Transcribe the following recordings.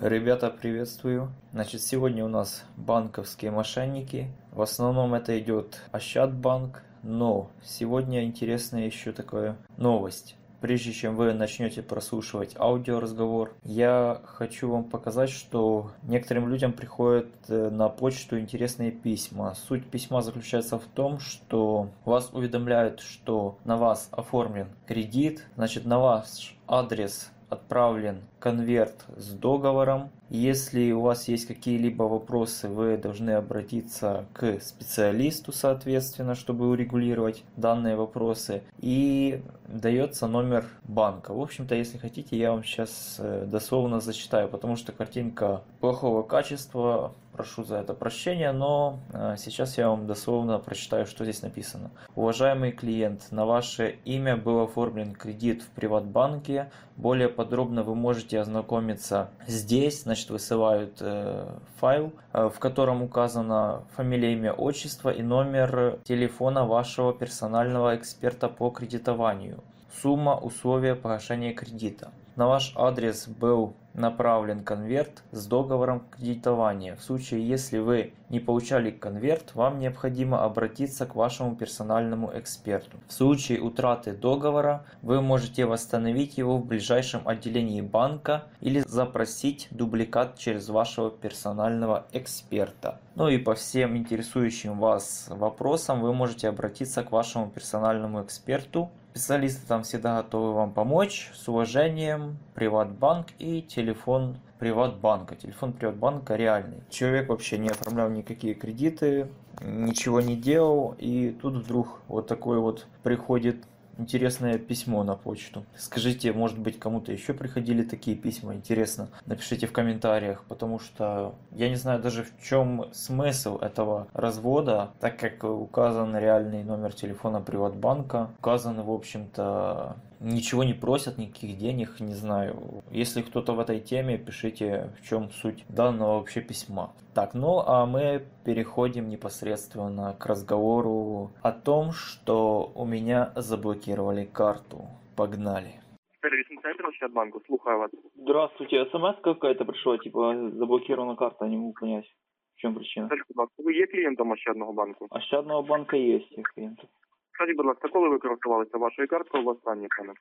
Ребята, приветствую. Значит, сегодня у нас банковские мошенники. В основном это идет Ощадбанк, но сегодня интересная еще такая новость. Прежде чем вы начнете прослушивать аудиоразговор, я хочу вам показать, что некоторым людям приходят на почту интересные письма. Суть письма заключается в том, что вас уведомляют, что на вас оформлен кредит, значит, на ваш адрес отправлен конверт с договором. Если у вас есть какие-либо вопросы, вы должны обратиться к специалисту, соответственно, чтобы урегулировать данные вопросы. И дается номер банка. В общем-то, если хотите, я вам сейчас дословно зачитаю, потому что картинка плохого качества. Прошу за это прощения, но сейчас я вам дословно прочитаю, что здесь написано. Уважаемый клиент, на ваше имя был оформлен кредит в Приватбанке. Более подробно вы можете ознакомиться здесь. Значит, высылают файл, в котором указано фамилия, имя, отчество и номер телефона вашего персонального эксперта по кредитованию. Сумма, условия погашения кредита. На ваш адрес был направлен конверт с договором кредитования. В случае, если вы не получали конверт, вам необходимо обратиться к вашему персональному эксперту. В случае утраты договора вы можете восстановить его в ближайшем отделении банка или запросить дубликат через вашего персонального эксперта. Ну и по всем интересующим вас вопросам вы можете обратиться к вашему персональному эксперту. Специалисты там всегда готовы вам помочь. С уважением, Приватбанк и телефон Приватбанка. Телефон Приватбанка реальный. Человек вообще не оформлял никакие кредиты, ничего не делал. И тут вдруг вот такой вот приходит интересное письмо на почту. Скажите, может быть, кому-то еще приходили такие письма? Интересно. Напишите в комментариях, потому что я не знаю даже в чем смысл этого развода, так как указан реальный номер телефона Приватбанка, указан, в общем-то, ничего не просят, никаких денег, не знаю. Если кто-то в этой теме, пишите, в чем суть данного вообще письма. Так, ну а мы переходим непосредственно к разговору о том, что у меня заблокировали карту. Погнали. Сервисный центр Ощадбанку, слухаю вас. Здравствуйте, смс какая-то пришла, типа заблокирована карта, не могу понять, в чем причина. Скажіть, будь ласка, ви є клієнтом Ощадного банку? Ощадного банка есть я клиентов. Скажіть, будь ласка, коли ви користувалися вашою карткою в останній пане?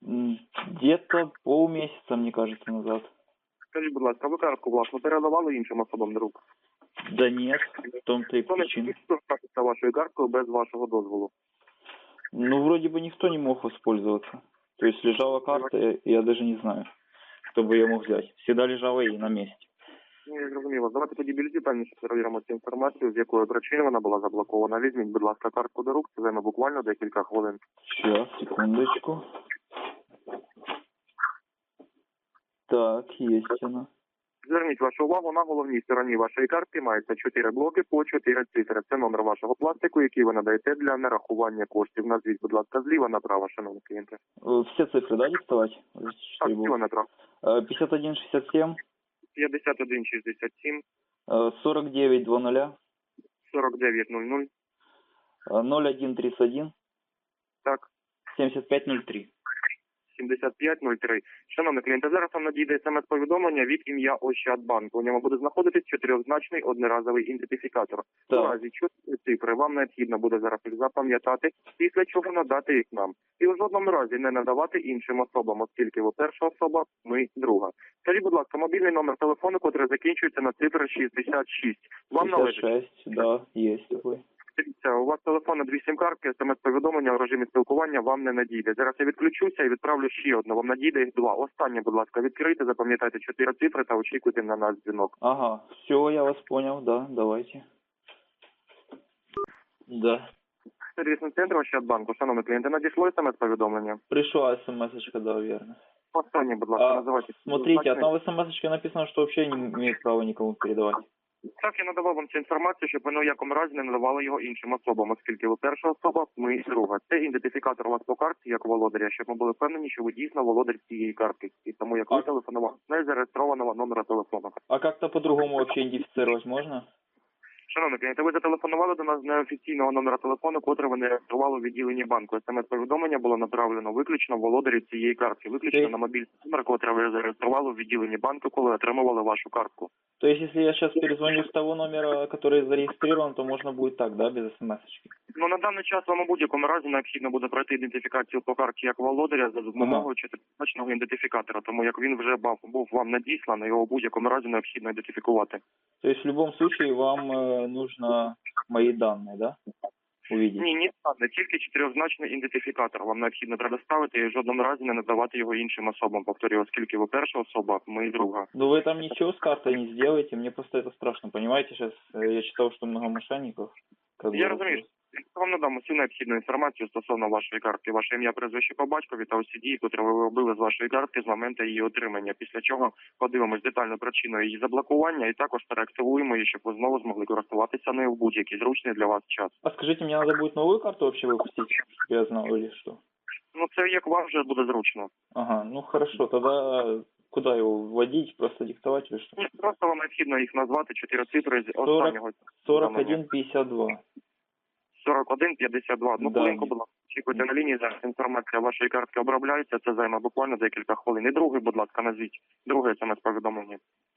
Где-то полмесяца, мне кажется, назад. Скажіть, будь ласка, ви картку власне передавали іншим особам до рук? Да нет, в том-то и Хто не причина. скористався вашою карткою без вашого дозволу? Ну, вроде бы никто не мог воспользоваться. То есть лежала карта, я даже не знаю, кто бы ее мог взять. Всегда лежала и на месте. Ну, я зрозумів. Давайте тоді більш детальніше перевіримо цю інформацію, з якої причини вона була заблокована. Візьміть, будь ласка, картку до рук, це займе буквально декілька хвилин. Сейчас, секундочку. Так, есть она. Зверніть вашу увагу, на головній стороні вашої картки мається 4 блоки по 4 цифри. Це номер вашого пластику, який ви надаєте для нарахування коштів. Назвіть, будь ласка, зліва направо, шановні клієнти. Все цифры, да, диктовать? Так, зліва направо. 5167, 5167, 4900, 4900, 0131, так, 7503. 7503. Шановні клієнти, зараз вам надійде смс-повідомлення від ім'я Ощадбанку. У ньому буде знаходитись 4-значний одноразовий ідентифікатор. У разі чотири цифри вам необхідно буде зараз їх запам'ятати, після чого надати їх нам. І в жодному разі не надавати іншим особам, оскільки ви перша особа, ми друга. Скажіть, будь ласка, мобільний номер телефону, який закінчується на цифри 66. Вам належить? 66, да, есть такой. Дивіться, у вас телефон на 2 сім-картки, смс-повідомлення в режимі спілкування вам не надійде. Зараз я відключуся і відправлю ще одну. Вам надійде їх 2. Останнє, будь ласка, відкрийте, запам'ятайте 4 цифри та очікуйте на наш дзвінок. Ага, все, я вас понял, да, давайте. Да. Сервісний центр Ощадбанку, шановні клієнти, надійшло смс-повідомлення? Пришла смс-очка, да, верно. Останнє, будь ласка, називайте. Смотрите, одна смс-очка написано, что вообще не имеет права никому передавать. Так, я надавав вам цю інформацію, щоб ви ні в якому разі не надавали його іншим особам, оскільки ви перша особа, ми друга. Це ідентифікатор у вас по карті як володаря, щоб ми були впевнені, що ви дійсно володар цієї картки. І тому як ви телефонували не зареєстрованого номера телефону. А как-то по-другому вообще идентифицировать можно? Шановний клієнт, ви зателефонували до нас з неофіційного номера телефону, котрий ви не реєстрували у відділенні банку. СМС-повідомлення було направлено виключно володарю цієї картки, виключно на мобільний номер, котрий ви зареєстрували у відділенні банку, коли отримували вашу картку. То есть, если я сейчас перезвоню с того номера, который зарегистрирован, то можно будет так, да, без смс-очки? Ну, на даний час вам у будь-якому разі необхідно буде пройти ідентифікацію по карті як володаря за допомогою чотиризначного ідентифікатора, тому як він вже був вам надісланий, його у будь-якому разі необхідно ідентифікувати. То есть, в любом случае, вам нужно мои данные, да, увидеть? Ні, не тільки чотиризначний ідентифікатор вам необхідно предоставити і в жодному разі не надавати його іншим особам. Повторюю, оскільки ви перша особа, ми друга. Ну вы там ничего с картой не сделаете, мне просто это страшно, понимаете, сейчас я читал, что много мошенников. Я розумію, я вам надам усю необхідну інформацію стосовно вашої картки, ваше ім'я, прізвище по батькові та усі дії, котрі ви робили з вашої картки з моменту її отримання, після чого подивимось детальну причину її заблокування і також переактивуємо її, щоб ви знову змогли користуватися нею в будь-який зручний для вас час. А скажите, мне надо будет новую карту вообще выпустить, чтобы я знал или что? Ну це як вам вже буде зручно. Ага, ну хорошо, тогда куда его вводить, просто диктовать или что? Просто вам необхідно їх назвати, 4 цифри з останнього. 4152. 4152. Одну хвилинку, будь ласка, очікуйте на лінії, зараз інформація вашої картки обробляється, це займе буквально декілька хвилин. І другий, будь ласка, назвіть. Друге смс-повідомлення.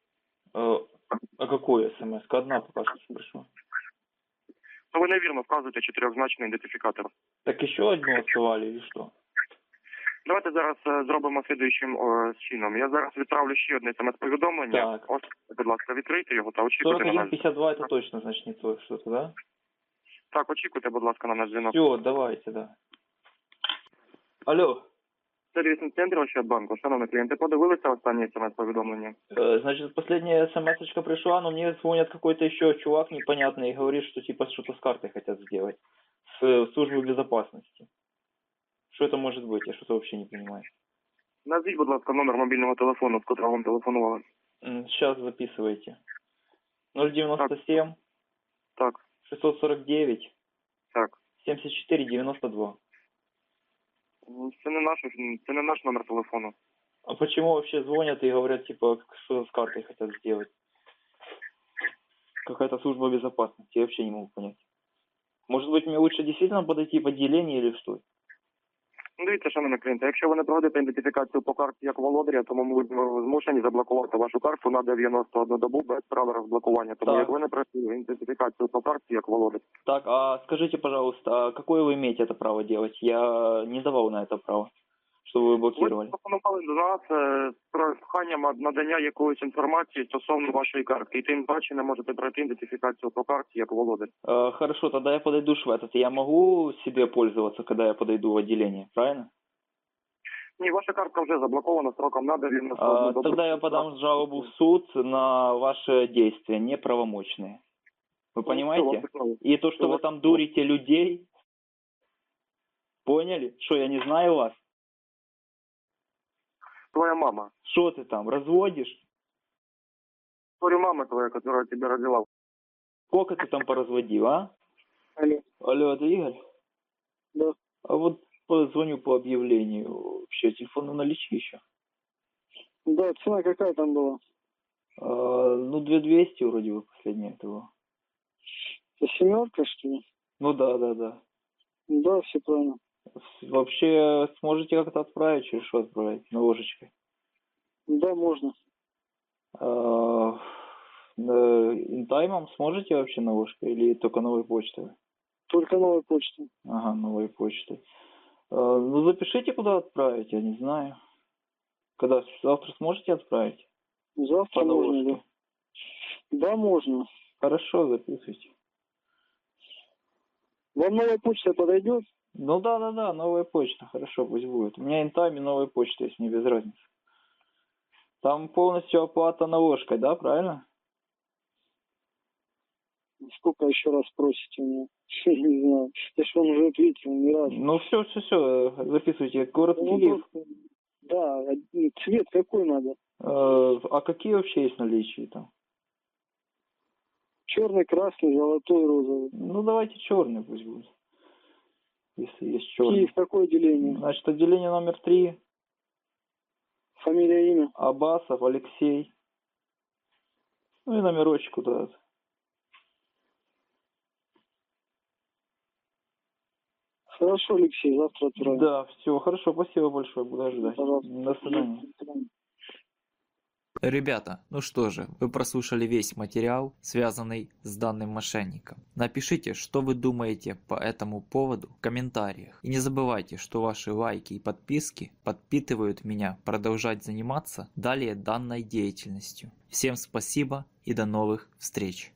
А какое смс? Одна пока что пришла. Ну, ви невірно вказуєте чотирьохзначний ідентифікатор. Так еще одну отсылали или что? Давайте зараз зробимо слідуючим чином. Я зараз відправлю ще одне смс-повідомлення. Так. Ось, будь ласка, відкрийте його та очікуйте на нас. 4152 это точно, значит, не то что-то, да? Так, очікуйте, будь ласка, на наш дзвінок. Все, давайте, да. Алло. Сервісний центр Ощадбанку. Шановні клієнти, подивилися останнє смс-повідомлення? Значит, последняя смс-очка пришла, но мне звонит какой-то еще чувак непонятный и говорит, что типа что-то с картой хотят сделать. С службы безопасности. Что это может быть? Я что-то вообще не понимаю. Назвіть, будь ласка, номер мобільного телефону, з котрого вам телефонували. Сейчас записывайте. 097 Так, 649 так. 74 92. Це не наш номер телефону. А почему вообще звонят и говорят, типа, что с картой хотят сделать? Какая-то служба безопасности, я вообще не могу понять. Может быть, мне лучше действительно подойти в отделение или что? Ну, дивіться, шановні клієнти, якщо ви не проводите ідентифікацію по карті як володаря, тому ми будемо змушені заблокувати вашу карту на 91 добу без права розблокування. Тому Так. як ви не пройшли ідентифікацію по карті як володар. Так, а скажите, пожалуйста, а какое вы имеете это право делать? Я не давал на это право, чтобы вы блокировали. Ви пропонували до нас з проханням надання якоїсь інформації стосовно вашої картки. І тим паче не можете пройти ідентифікацію по карті як володар. Хорошо, тогда я подойду в этот. Я могу себе пользоваться, когда я подойду в отделение, правильно? Ні, ваша картка вже заблокована сроком на 91 добу. Тогда я подам жалобу в суд на ваши действия неправомочные. Вы понимаете? И то, что вы там дурите людей, поняли? Что, я не знаю вас? Твоя мама. Что ты там, разводишь? Говорю, мама твоя, которая тебя родила. Сколько ты там поразводил, а? Алло. Алло, это Игорь? Да. А вот позвоню по объявлению. Вообще, телефон на наличии еще. Да, цена какая там была? Ну, 2200 вроде бы последнее этого. Это семерка, что ли? Ну да. Да, все правильно. Вообще, сможете как-то отправить, через что отправить? На ложечкой? Да, можно. Интаймом сможете вообще на ложкой или только новой почтой? Только новой почтой. Ага, новой почтой. Ну, запишите, куда отправить, я не знаю. Когда? Завтра сможете отправить? Завтра По можно, ложке? да. Да, можно. Хорошо, записывайте. Вам новая почта подойдет? Ну да, новая почта, хорошо, пусть будет. У меня интайм и новая почта есть, мне без разницы. Там полностью оплата наложкой, да, правильно? Сколько еще раз просите у меня? Я не знаю. Я ж вам уже ответил не раз. Ну все, записывайте. Город Ну, Киев. просто- Да, цвет какой надо? А какие вообще есть наличия там? Черный, красный, золотой, розовый. Ну давайте черный пусть будет. Если есть черный. Киев, какое отделение? Значит, отделение номер 3. Фамилия, имя? Абасов Алексей. Ну и номерочек куда-то. Хорошо, Алексей, завтра отправим. Да, все, хорошо, спасибо большое, буду ждать. Пожалуйста. До свидания. Ребята, ну что же, вы прослушали весь материал, связанный с данным мошенником. Напишите, что вы думаете по этому поводу в комментариях. И не забывайте, что ваши лайки и подписки подпитывают меня продолжать заниматься далее данной деятельностью. Всем спасибо и до новых встреч!